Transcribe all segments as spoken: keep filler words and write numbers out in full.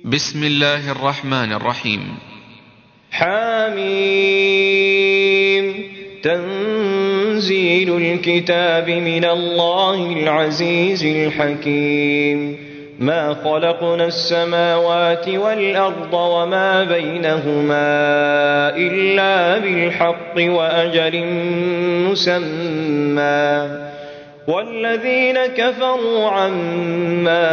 بسم الله الرحمن الرحيم. حميم. تنزيل الكتاب من الله العزيز الحكيم. ما خلقنا السماوات والأرض وما بينهما إلا بالحق وأجل مسمى، والذين كفروا عما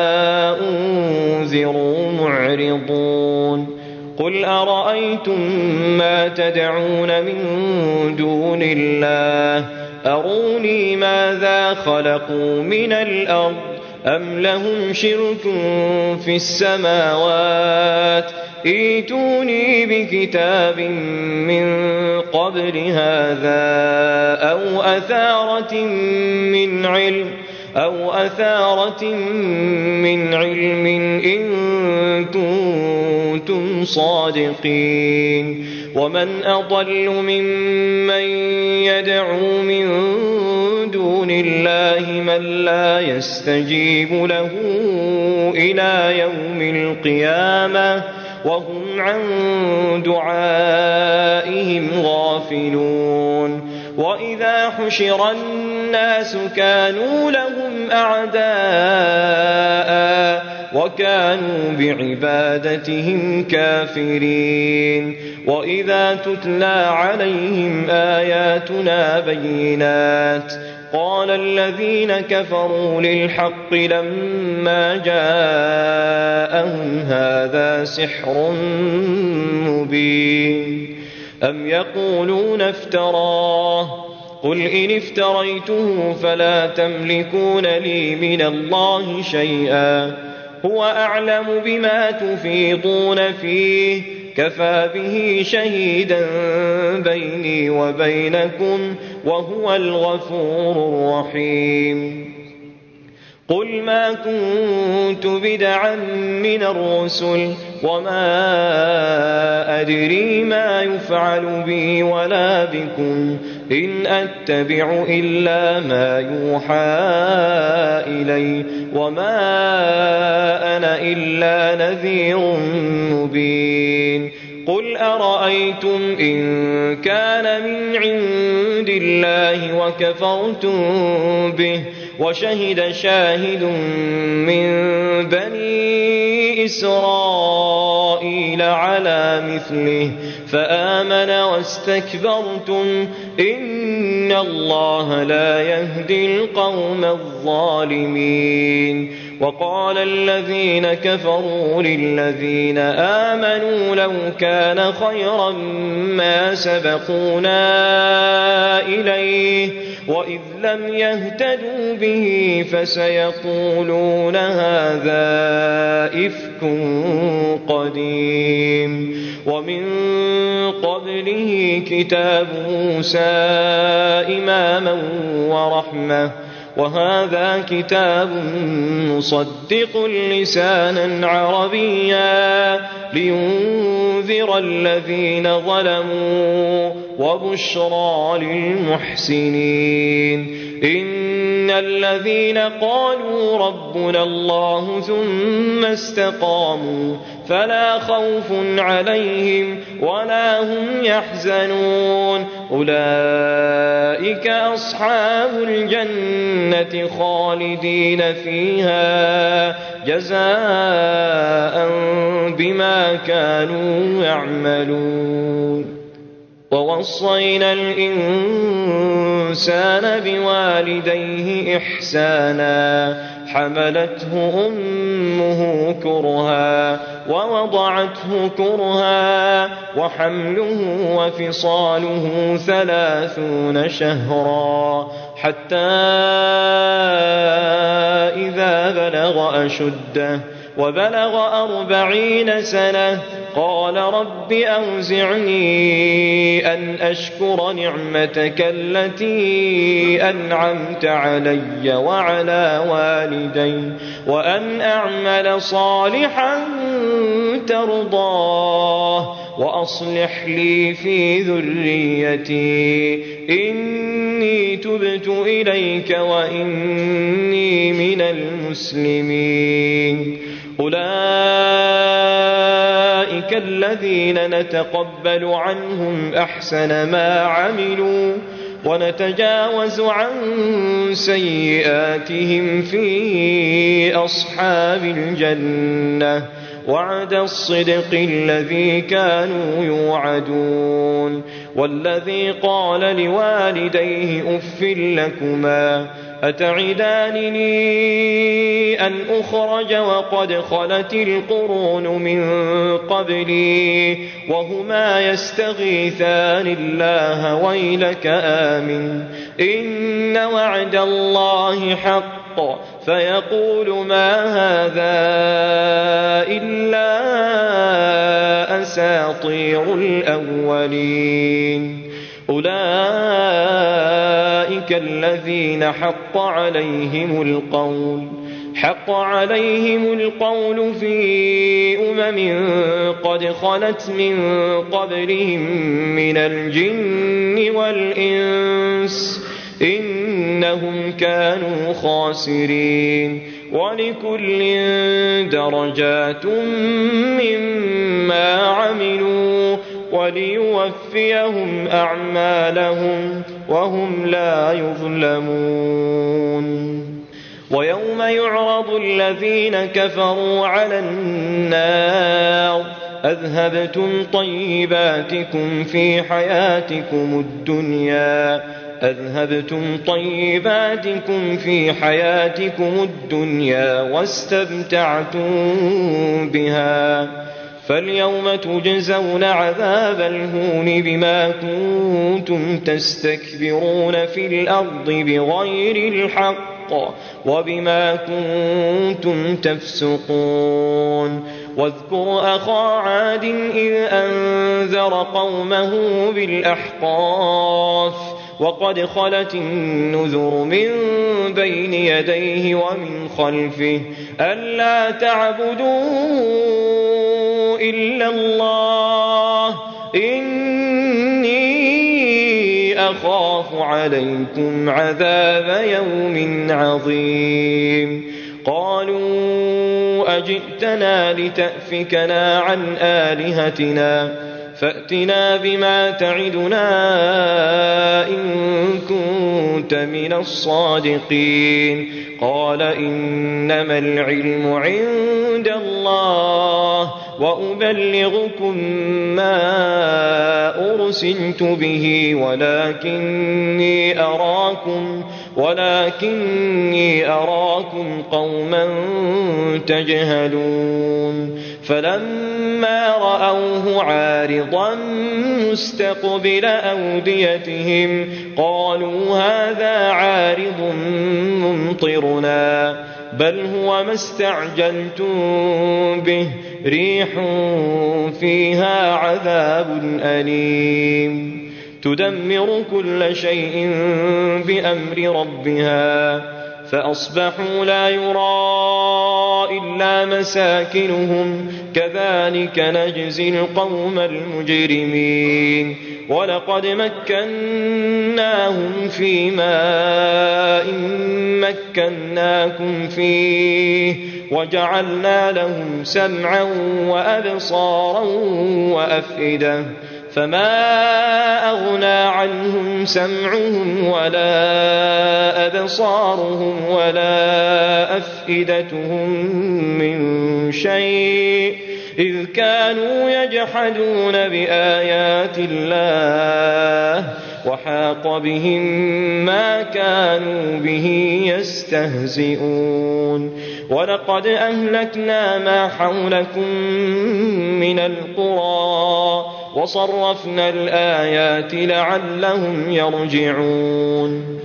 أنذروا معرضون. قل أرأيتم ما تدعون من دون الله أروني ماذا خلقوا من الأرض أم لهم شرك في السماوات ائتوني بكتاب من قبل هذا أو أثارة من علم أو أثارة من علم إن كنتم صادقين. ومن أضل ممن يدعو من دون الله من لا يستجيب له إلى يوم القيامة وهم عن دعائهم غافلون. وإذا حشر الناس كانوا لهم أعداء وكانوا بعبادتهم كافرين. وإذا تتلى عليهم آياتنا بينات قال الذين كفروا للحق لما جاءهم هذا سحر مبين. أم يقولون افتراه قل إن افتريته فلا تملكون لي من الله شيئا هو أعلم بما تفيضون فيه كفى به شهيدا بيني وبينكم وهو الغفور الرحيم. قل ما كنت بدعا من الرسل وما أدري ما يفعل بي ولا بكم إن أتبع إلا ما يوحى إلي وما أنا إلا نذير مبين. قل أرأيتم إن كان من عند الله وكفرتم به وشهد شاهد من بني إسرائيل على مثله فآمن واستكبرتم إن الله لا يهدي القوم الظالمين. وقال الذين كفروا للذين آمنوا لو كان خيرا ما سبقونا إليه وإذ لم يهتدوا به فسيقولون هذا إفك قديم. ومن قبله كتاب موسى إماما ورحمة وهذا كتاب مصدق لسانا عربيا لينذر الذين ظلموا وبشرى للمحسنين. إن الذين قالوا ربنا الله ثم استقاموا فلا خوف عليهم ولا هم يحزنون أولئك أصحاب الجنة خالدين فيها جزاء بما كانوا يعملون. ووصينا الإنسان بوالديه إحسانا حملته أمه كرها ووضعته كرها وحمله وفصاله ثلاثون شهرا حتى إذا بلغ أشده وبلغ أربعين سنة قال رب أوزعني أن أشكر نعمتك التي أنعمت علي وعلى والدي وأن أعمل صالحا ترضاه وأصلح لي في ذريتي إني تبت إليك وإني من المسلمين. أولئك أولئك الذين نتقبل عنهم أحسن ما عملوا ونتجاوز عن سيئاتهم في أصحاب الجنة وعد الصدق الذي كانوا يوعدون. والذي قال لوالديه أف لكما أتعدانني أن أخرج وقد خلت القرون من قبلي وهما يستغيثان الله ويلك آمن إن وعد الله حق فيقول ما هذا إلا أساطير الأولين. أولئك الذين حق عليهم القول حق عليهم القول في أمم قد خلت من قبلهم من الجن والإنس إنهم كانوا خاسرين. ولكل درجات مما عملوا وليوفيهم أعمالهم وهم لا يظلمون. ويوم يعرض الذين كفروا على النار أذهبتم طيباتكم في حياتكم الدنيا أذهبتم طيباتكم في حياتكم الدنيا واستمتعتم بها فاليوم تجزون عذاب الهون بما كنتم تستكبرون في الأرض بغير الحق وبما كنتم تفسقون. واذكر أخا عاد إذ أنذر قومه بالأحقاف وقد خلت النذر من بين يديه ومن خلفه ألا تعبدوا إلا الله إني أخاف عليكم عذاب يوم عظيم. قالوا أجئتنا لتأفكنا عن آلهتنا فأتنا بما تعدنا إن كنت من الصادقين. قال إنما العلم عند الله وأبلغكم ما أرسلت به ولكني أراكم ولكني أراكم قوما تجهلون. فلما رأوه عارضا مستقبل أوديتهم قالوا هذا عارض ممطرنا بل هو ما استعجلتم به ريح فيها عذاب أليم تدمر كل شيء بأمر ربها فأصبحوا لا يرى إلا مساكنهم كذلك نجزي القوم المجرمين. ولقد مكناهم في ماء مكناكم فيه وجعلنا لهم سمعا وأبصارا وأفئدة فما أغنى عنهم سمعهم ولا أبصارهم ولا أفئدتهم من شيء إذ كانوا يجحدون بآيات الله وحاق بهم ما كانوا به يستهزئون. ولقد أهلكنا ما حولكم من القرى وصرفنا الآيات لعلهم يرجعون.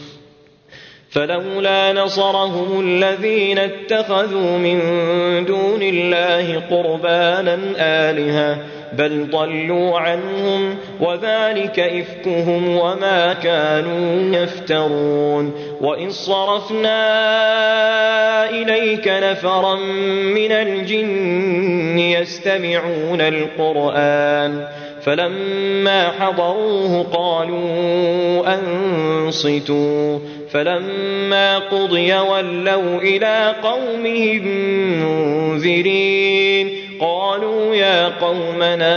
فلولا نصرهم الذين اتخذوا من دون الله قربانا آلهة بل ضلوا عنهم وذلك إفكهم وما كانوا يفترون. وإذ صرفنا إليك نفرا من الجن يستمعون القرآن فلما حضروه قالوا أنصتوا فلما قضي ولوا إلى قومهم منذرين قالوا قالوا يا قومنا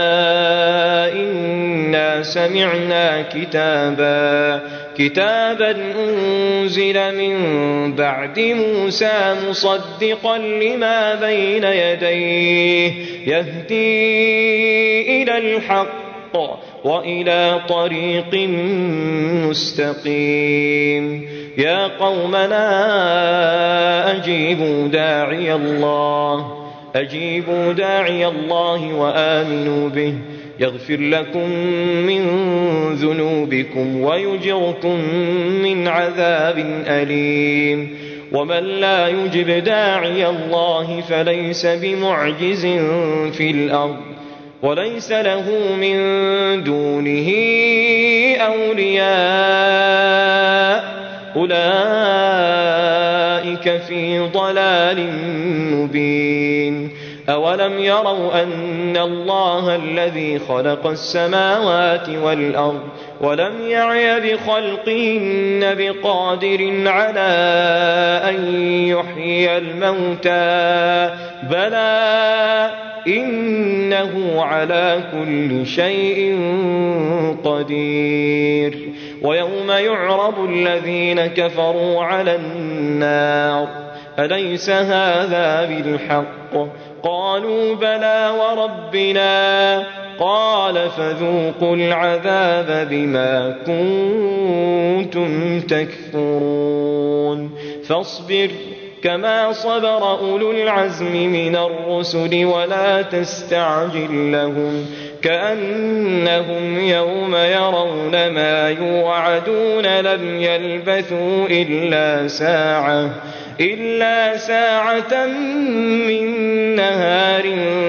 إنا سمعنا كتابا كتابا أنزل من بعد موسى مصدقا لما بين يديه يهدي إلى الحق وإلى طريق مستقيم يا قومنا أجيبوا داعي الله أجيبوا داعي الله وآمنوا به يغفر لكم من ذنوبكم ويجركم من عذاب أليم ومن لا يجب داعي الله فليس بمعجز في الأرض وليس له من دونه أولياء أولئك في ضلال مبين أولم يروا أن الله الذي خلق السماوات والأرض ولم يعي بخلقهن بقادر على أن يحيي الموتى بلى إنه على كل شيء قدير ويوم يعرض الذين كفروا على النار أليس هذا بالحق قالوا بلى وربنا قال فذوقوا العذاب بما كنتم تكفرون فاصبر كما صبر أولو العزم من الرسل ولا تستعجل لهم كأنهم يوم يرون ما يوعدون لم يلبثوا إلا ساعة إلا ساعة من نهار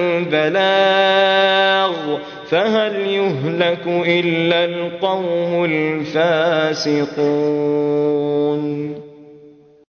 بلاغ فهل يهلك إلا القوم الفاسقون